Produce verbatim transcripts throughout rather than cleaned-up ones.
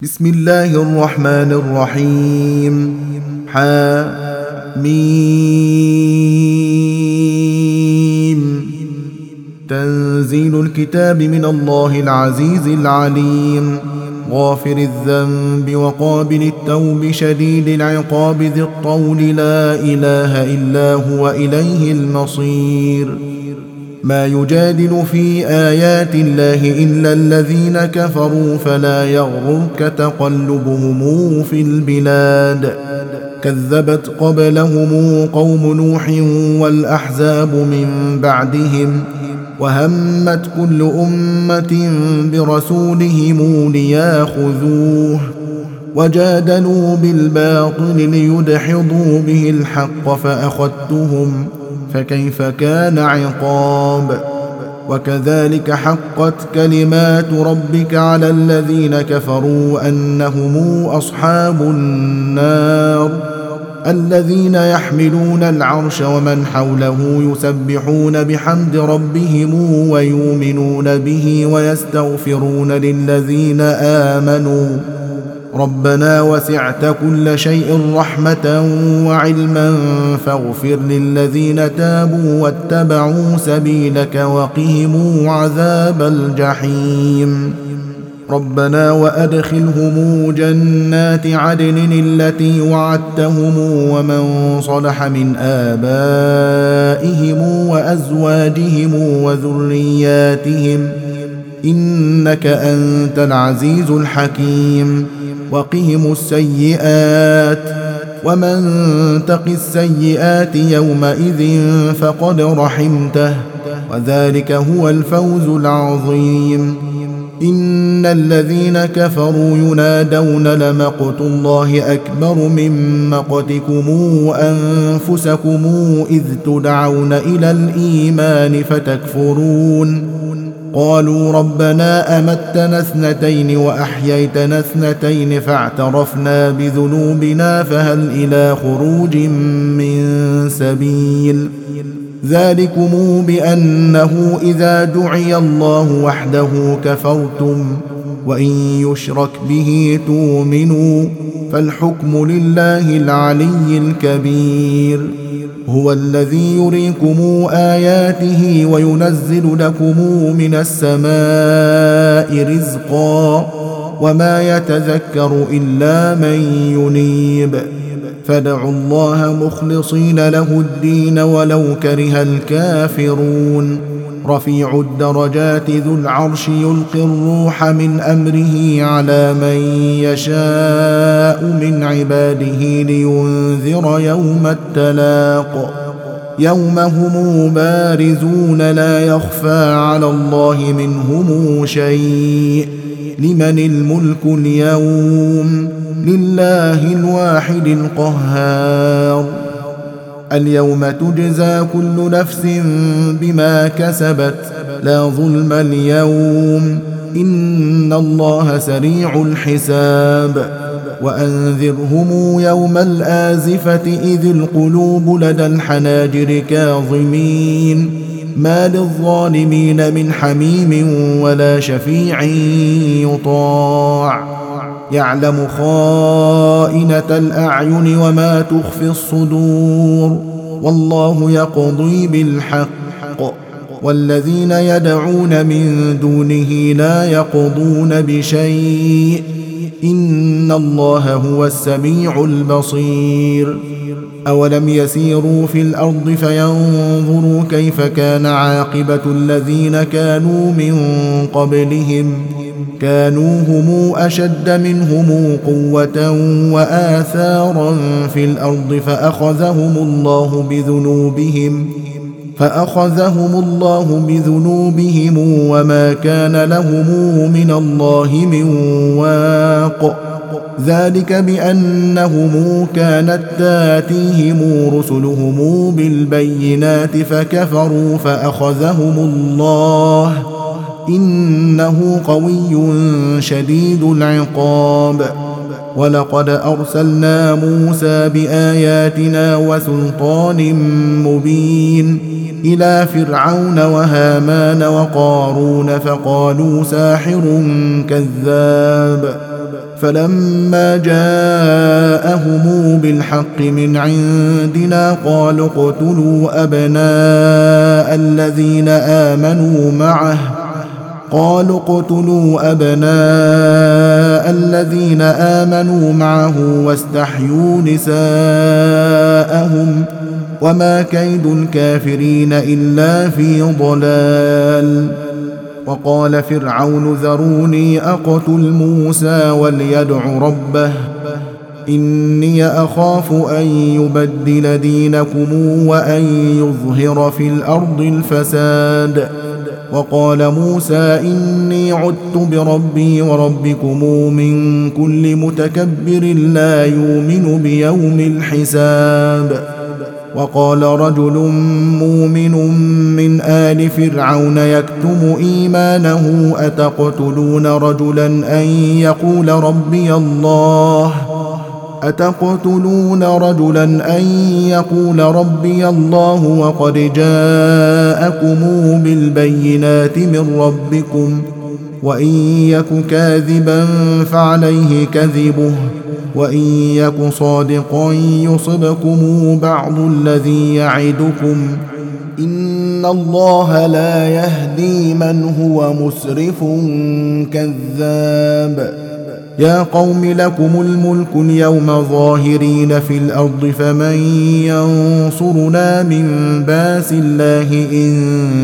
بسم الله الرحمن الرحيم. حميم. تنزيل الكتاب من الله العزيز العليم، غافر الذنب وقابل التوب شديد العقاب ذي الطول، لا إله إلا هو إليه المصير. ما يجادل في آيات الله إلا الذين كفروا، فلا يغررك تقلبهم في البلاد. كذبت قبلهم قوم نوح والأحزاب من بعدهم، وهمت كل أمة برسولهم لياخذوه، وجادلوا بالباطل ليدحضوا به الحق فأخذتهم، فكيف كان عقاب. وكذلك حقت كلمات ربك على الذين كفروا أنهم أصحاب النار، الذين يحملون العرش ومن حوله يسبحون بحمد ربهم ويؤمنون به ويستغفرون للذين آمنوا ربنا وسعت كل شيء رحمة وعلما فاغفر للذين تابوا واتبعوا سبيلك وقهم عذاب الجحيم. ربنا وأدخلهم جنات عدن التي وعدتهم ومن صلح من آبائهم وأزواجهم وذرياتهم، إنك أنت العزيز الحكيم. وقهم السيئات، ومن تق السيئات يومئذ فقد رحمته، وذلك هو الفوز العظيم. إن الذين كفروا ينادون لمقت الله أكبر من مقتكم أنفسكم إذ تدعون إلى الإيمان فتكفرون. قالوا ربنا أمتنا اثنتين وأحييتنا اثنتين فاعترفنا بذنوبنا فهل إلى خروج من سبيل. ذلكم بأنه إذا دعي الله وحده كفرتم، وإن يشرك به تؤمنوا، فالحكم لله العلي الكبير. هو الذي يريكم آياته وينزل لكم من السماء رزقا، وما يتذكر إلا من ينيب. فادعوا الله مخلصين له الدين ولو كره الكافرون. رفيع الدرجات ذو العرش يلقي الروح من أمره على من يشاء من عباده لينذر يوم التلاق، يوم هم بارزون لا يخفى على الله منهم شيء. لمن الملك اليوم؟ لله الواحد القهار. اليوم تجزى كل نفس بما كسبت، لا ظلم اليوم، إن الله سريع الحساب. وأنذرهم يوم الآزفة إذ القلوب لدى الحناجر كاظمين، ما للظالمين من حميم ولا شفيع يطاع. يعلم خائنة الأعين وما تخفي الصدور، والله يقضي بالحق، والذين يدعون من دونه لا يقضون بشيء، إن الله هو السميع البصير. أولم يسيروا في الأرض فينظروا كيف كان عاقبة الذين كانوا من قبلهم، كانوا هم أشد منهم قوة وآثارا في الأرض فأخذهم الله بذنوبهم فأخذهم الله بذنوبهم وما كان لهم من الله من واق. ذلك بأنهم كانت تاتيهم رسلهم بالبينات فكفروا فأخذهم الله، إنه قوي شديد العقاب. ولقد أرسلنا موسى بآياتنا وسلطان مبين إلى فرعون وهامان وقارون فقالوا ساحر كذاب فلما جاءهم بالحق من عندنا قالوا اقتلوا أبناء الذين آمنوا معه قالوا اقتلوا أبناء الذين آمنوا معه واستحيوا نساءهم وما كيد الكافرين إلا في ضلال. وقال فرعون ذروني أقتل موسى وليدع ربه إني أخاف أن يبدل دينكم وأن يظهر في الأرض الفساد. وقال موسى إني عدت بربي وربكم من كل متكبر لا يؤمن بيوم الحساب. وقال رجل مؤمن من آل فرعون يكتم إيمانه أتقتلون رجلا أن يقول ربي الله أتقتلون رجلا أن يقول ربي الله وقد جاءكم بالبينات من ربكم وإن يك كاذبا فعليه كذبه وإن يك صادقا يصبكم بعض الذي يعدكم إن الله لا يهدي من هو مسرف كذاب. يا قوم لكم الملك اليوم ظاهرين في الأرض فمن ينصرنا من باس الله إن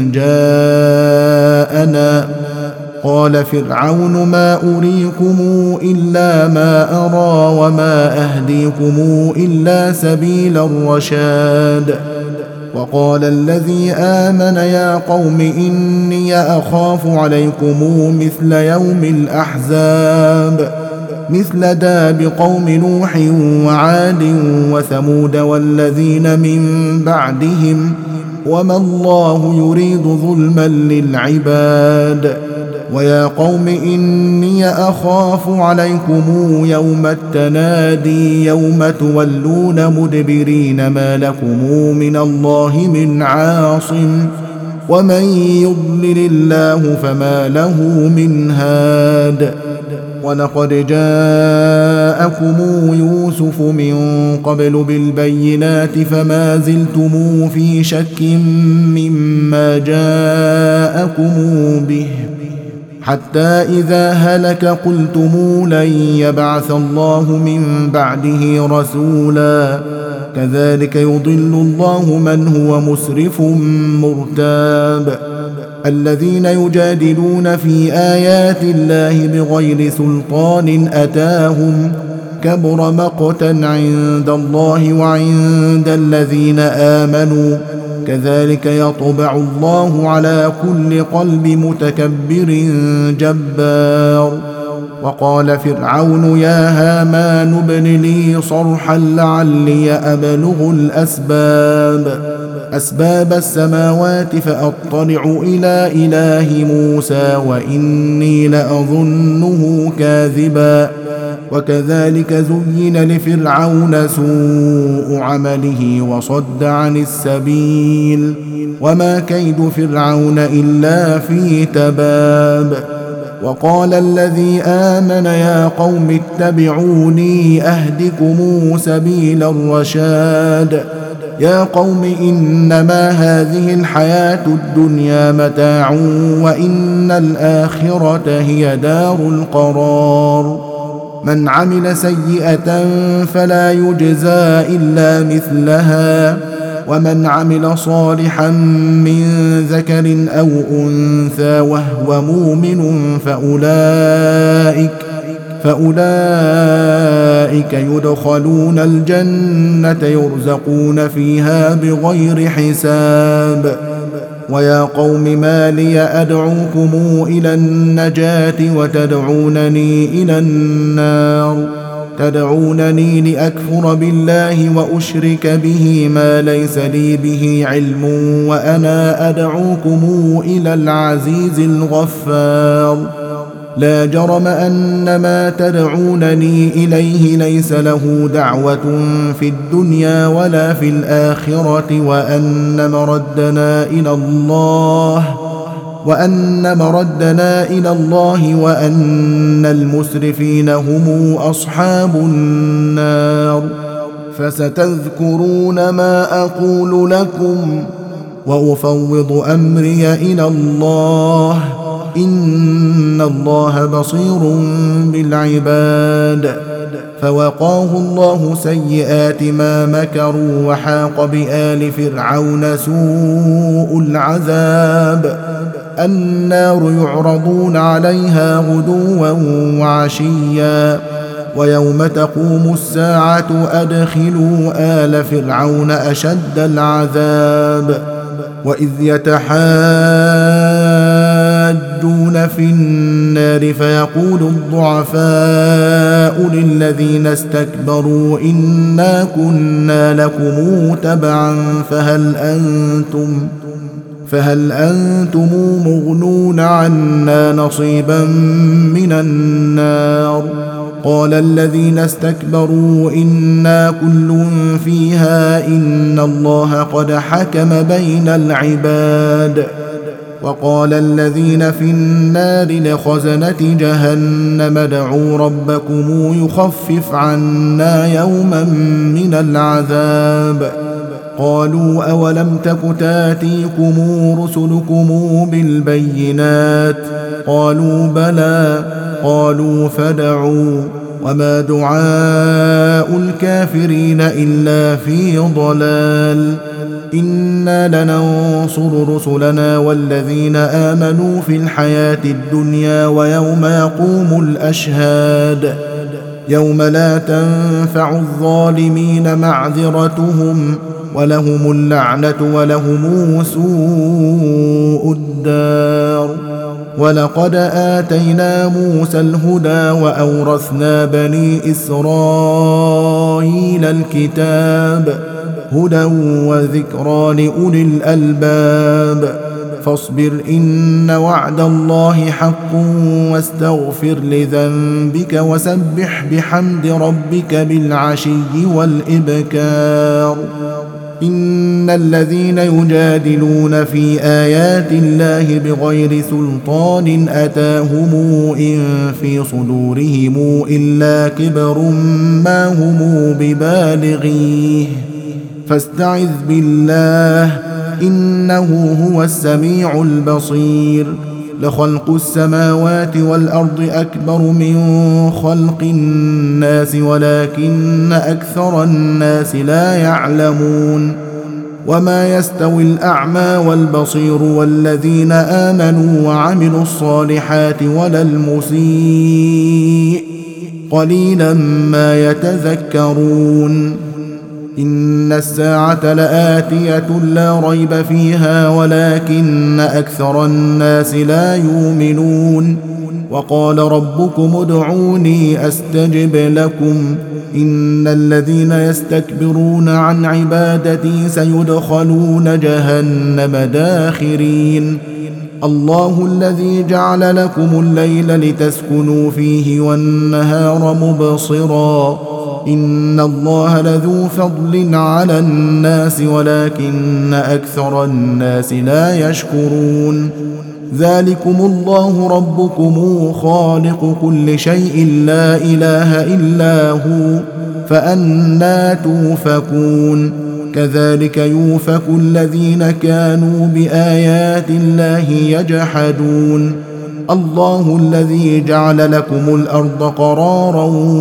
جاءنا. قال فرعون ما أريكم إلا ما أرى وما أهديكم إلا سبيل الرشاد. وقال الذي آمن يا قوم إني أخاف عليكم مثل يوم الأحزاب مثل داب قوم نوح وعاد وثمود والذين من بعدهم وما الله يريد ظلما للعباد. ويا قوم إني أخاف عليكم يوم التنادي يوم تولون مدبرين ما لكم من الله من عاصم ومن يضلل الله فما له من هاد. ولقد جاءكم يوسف من قبل بالبينات فما زلتم في شك مما جاءكم به حتى إذا هلك قلتم لن يبعث الله من بعده رسولا كذلك يضل الله من هو مسرف مرتاب. الذين يجادلون في آيات الله بغير سلطان أتاهم كبر مقتا عند الله وعند الذين آمنوا كذلك يطبع الله على كل قلب متكبر جبار. وقال فرعون يا هامان ابن لي صرحا لعلي أبلغ الأسباب أسباب السماوات فأطلع إلى إله موسى وإني لأظنه كاذبا. وكذلك زين لفرعون سوء عمله وصد عن السبيل وما كيد فرعون إلا في تباب. وقال الذي آمن يا قوم اتبعوني أهدكم سبيل الرشاد. يا قوم إنما هذه الحياة الدنيا متاع وإن الآخرة هي دار القرار. من عمل سيئة فلا يجزى إلا مثلها ومن عمل صالحا من ذكر أو أنثى وهو مؤمن فأولئك فأولئك يدخلون الجنة يرزقون فيها بغير حساب. ويا قوم ما لي أدعوكم إلى النجاة وتدعونني إلى النار تدعونني لأكفر بالله وأشرك به ما ليس لي به علم وأنا أدعوكم إلى العزيز الغفار. لا جرم أن ما تدعونني إليه ليس له دعوة في الدنيا ولا في الآخرة وأن مردنا إلى الله وأن مردنا إلى الله وأن المسرفين هم أصحاب النار. فستذكرون ما أقول لكم وأفوض أمري إلى الله، إن الله بصير بالعباد. فوقاه الله سيئات ما مكروا وحاق بآل فرعون سوء العذاب. النار يعرضون عليها غدوا وعشيا ويوم تقوم الساعة أدخلوا آل فرعون أشد العذاب. وإذ يتحاجون في النار فيقول الضعفاء للذين استكبروا إنا كنا لكم تبعا فهل أنتم فهل أنتم مغنون عنا نصيبا من النار. قال الذين استكبروا إنا كل فيها إن الله قد حكم بين العباد. وقال الذين في النار لخزنة جهنم ادعوا ربكم يخفف عنا يوما من العذاب. قالوا أولم تك تاتيكم رسلكم بالبينات قالوا بلى قالوا فادعوا وما دعاء الكافرين إلا في ضلال. إنا لننصر رسلنا والذين آمنوا في الحياة الدنيا ويوم يقوم الأشهاد يوم لا تنفع الظالمين معذرتهم ولهم اللعنة ولهم سوء الدار. ولقد آتينا موسى الهدى وأورثنا بني إسرائيل الكتاب هدى وذكرى لأولي الألباب. فاصبر إن وعد الله حق واستغفر لذنبك وسبح بحمد ربك بالعشي والإبكار. إن الذين يجادلون في آيات الله بغير سلطان أتاهم إن في صدورهم إلا كبر ما هم ببالغيه فاستعذ بالله إنه هو السميع البصير. لخلق السماوات والأرض أكبر من خلق الناس ولكن أكثر الناس لا يعلمون. وما يستوي الأعمى والبصير والذين آمنوا وعملوا الصالحات ولا المسيء قليلا ما يتذكرون. إن الساعة لآتية لا ريب فيها ولكن أكثر الناس لا يؤمنون. وقال ربكم ادعوني أستجب لكم إن الذين يستكبرون عن عبادتي سيدخلون جهنم داخرين. الله الذي جعل لكم الليل لتسكنوا فيه والنهار مبصرا إن الله لذو فضل على الناس ولكن أكثر الناس لا يشكرون. ذلكم الله ربكم خالق كل شيء لا إله إلا هو فأنى توفكون. كذلك يوفك الذين كانوا بآيات الله يجحدون. الله الذي جعل لكم الأرض قرارا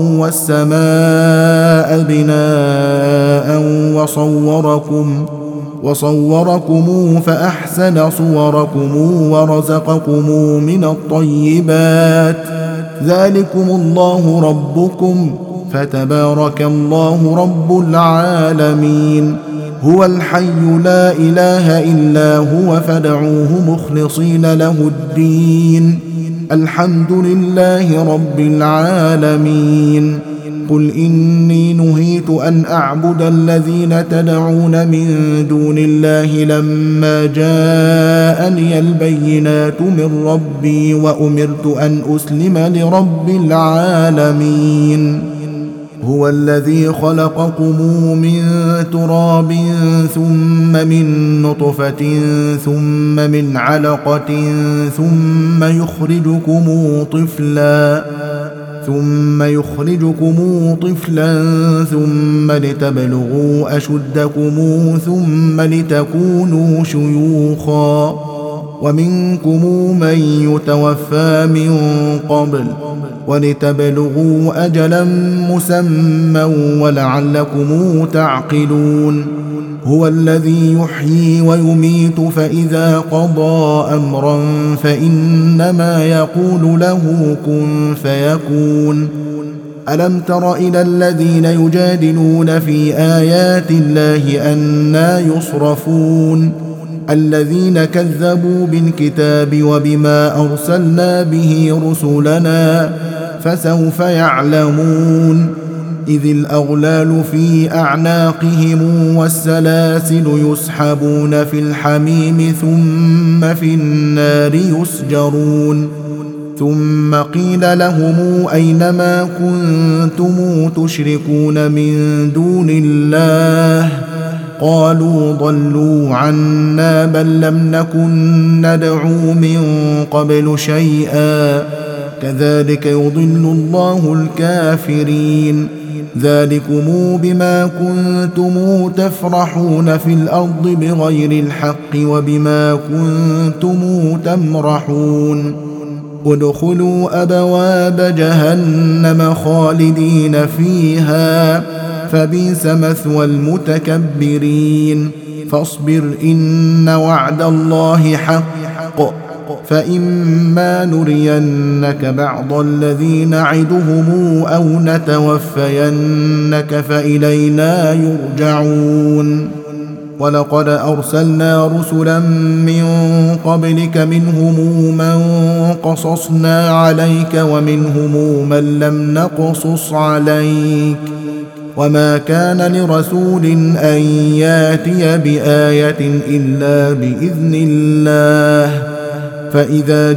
والسماء بناء وصوركم وصوركم فأحسن صوركم ورزقكم من الطيبات. ذلكم الله ربكم فتبارك الله رب العالمين. هو الحي لا إله إلا هو فادعوه مخلصين له الدين. الحمد لله رب العالمين. قل إني نهيت أن أعبد الذين تدعون من دون الله لما جاءني البينات من ربي وأمرت أن أسلم لرب العالمين. هو الذي خلقكم من تراب ثم من نطفة ثم من علقة ثم يخرجكم طفلا ثم يخرجكم طفلا ثم لتبلغوا أشدكم ثم لتكونوا شيوخا ومنكم من يتوفى من قبل ولتبلغوا أجلا مسمى ولعلكم تعقلون هو الذي يحيي ويميت فإذا قضى أمرا فإنما يقول له كن فيكون ألم تر إلى الذين يجادلون في آيات الله أنى يصرفون الذين كذبوا بالكتاب وبما أرسلنا به رسلنا فسوف يعلمون إذ الأغلال في أعناقهم والسلاسل يسحبون في الحميم ثم في النار يسجرون ثم قيل لهم أينما كنتم تشركون من دون الله قالوا ضلوا عنا بل لم نكن ندعو من قبل شيئا كذلك يضل الله الكافرين ذلكم بما كنتم تفرحون في الأرض بغير الحق وبما كنتم تمرحون ادخلوا أبواب جهنم خالدين فيها فبئس مثوى المتكبرين فاصبر إن وعد الله حق فإما نرينك بعض الذي نعدهم أو نتوفينك فإلينا يرجعون ولقد أرسلنا رسلا من قبلك منهم من قصصنا عليك ومنهم من لم نقصص عليك وما كان لرسول أن ياتي بآية إلا بإذن الله فإذا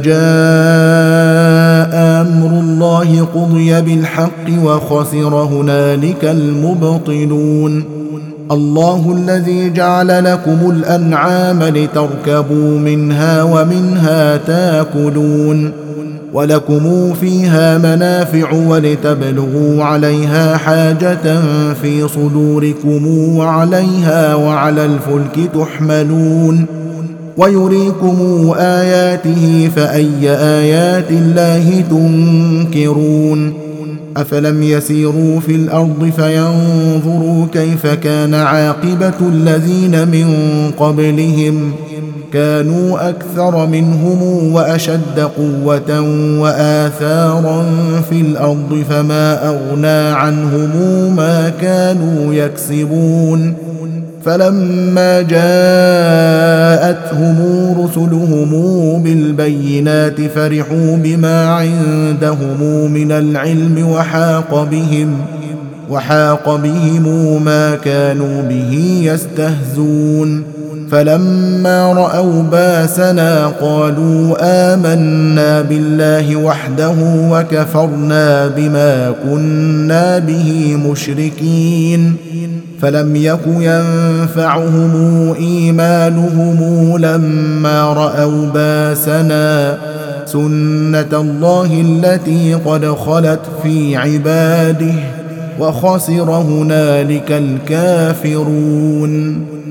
جاء أمر الله قضي بالحق وخسر هنالك المبطلون الله الذي جعل لكم الأنعام لتركبوا منها ومنها تاكلون ولكم فيها منافع ولتبلغوا عليها حاجة في صدوركم وعليها وعلى الفلك تحملون ويريكم آياته فأي آيات الله تنكرون أفلم يسيروا في الأرض فينظروا كيف كان عاقبة الذين من قبلهم كانوا أكثر منهم وأشد قوة وآثارا في الأرض فما أغنى عنهم ما كانوا يكسبون فلما جاءتهم رسلهم بالبينات فرحوا بما عندهم من العلم وحاق بهم وحاق بهم ما كانوا به يستهزون فلما رأوا باسنا قالوا آمنا بالله وحده وكفرنا بما كنا به مشركين فلم يك ينفعهم إيمانهم لما رأوا باسنا سنة الله التي قد خلت في عباده وخسر هنالك الكافرون